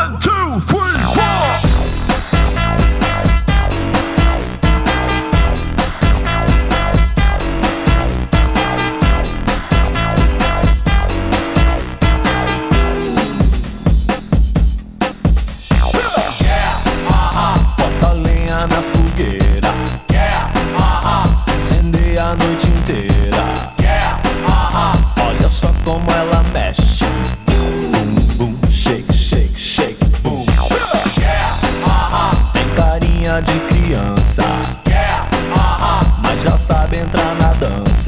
One, two, three, four. Bota lenha na fogueira, acender a noite inteira. Olha só como ela mexe. Boom, boom, shake, shake, shake, boom. Tem carinha de criança, mas já sabe entrar na dança.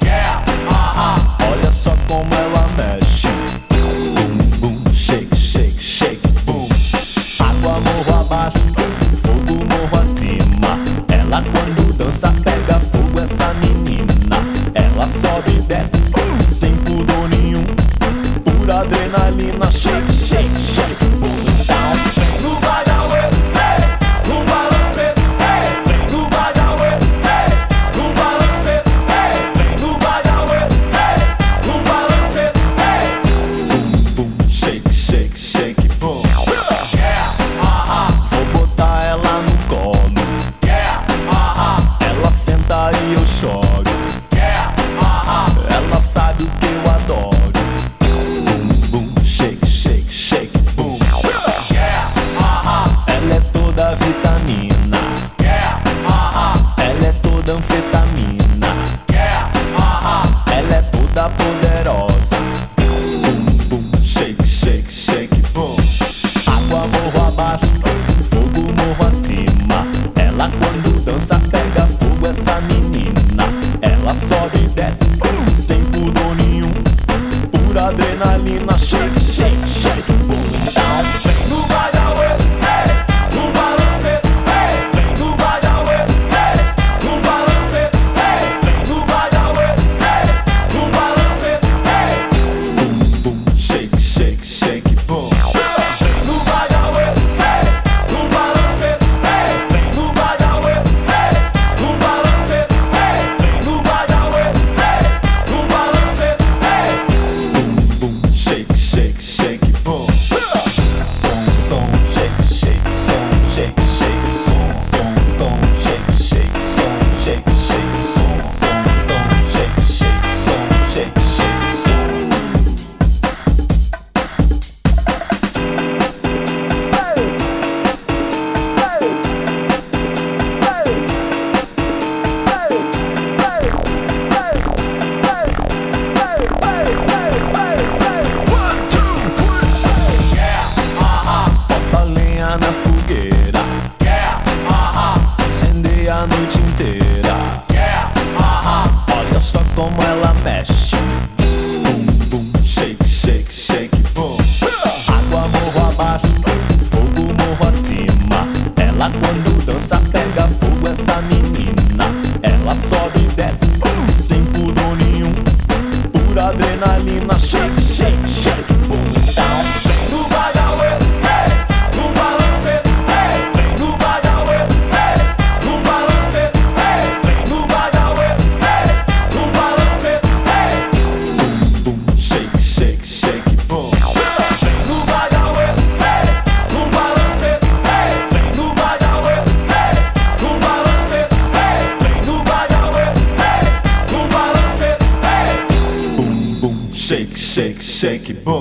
Olha só como ela mexe. Boom, boom, shake, shake, shake, boom. Água morro abaixo, fogo morro acima. Ela quando dança pega fogo, essa menina. Ela sobe e desce sem pudor nenhum, pura adrenalina. Shake, shake, shake, boom, down. Vem no Badawi, hey, no balance, hey. Vem no Badawi, hey, no balance, hey. Vem no Badawi, hey, no balance, hey. Boom, boom, shake, shake, shake, boom. Vou botar ela no colo, ela senta e eu choro. Ela sabe o que eu adoro. Boom, boom, shake, shake, shake, boom. Ela é toda vitamina, ela é toda anfetamina, ela é toda poderosa. Boom, boom, shake, shake, shake, boom. Água morro abaixo, fogo morro acima. Ela quando dança pega fogo, essa menina. Ela sobe e desce sem pudor nenhum, pura adrenalina. Shake, shake, shake, boom, down. Vem no Badawi, hey, no balance, hey. Vem no Badawi, hey, no balance, hey. Vem no Badawi, hey, no balance, hey. Boom, boom, shake, shake, shake, boom. Vem no Badawi, hey, no balance, hey. Vem no Badawi, hey, no balance, hey. Vem no Badawi, hey, no balance, hey. Boom, boom, shake, shake, shake, boom. Boom, boom, shake, shake, boom, shake, shake, boom, boom, boom, shake, shake, boom, shake, shake, boom, boom, boom, shake, shake, boom, shake, shake, boom. One, two, three. Bota lenha na fogueira, acender a noite inteira. Olha só como ela mexe. Boom, boom, shake, shake, shake, boom. Água morro abaixo, fogo morro acima. Ela quando dança pega fogo, essa menina. Ela sobe e desce sem pudor nenhum, pura adrenalina. Shake, shake, shake, boom, down. Vem no Badawi, hey, no balance, hey. Vem no Badawi, hey, no balance, hey. Vem no Badawi, hey, no balance, hey. Boom, boom, shake, shake, shake, boom. Vem no Badawi, hey, no balance, hey. Vem no Badawi, hey, no balance, hey. Vem no Badawi, hey, no balance, hey. Boom, boom, shake, shake, shake, boom.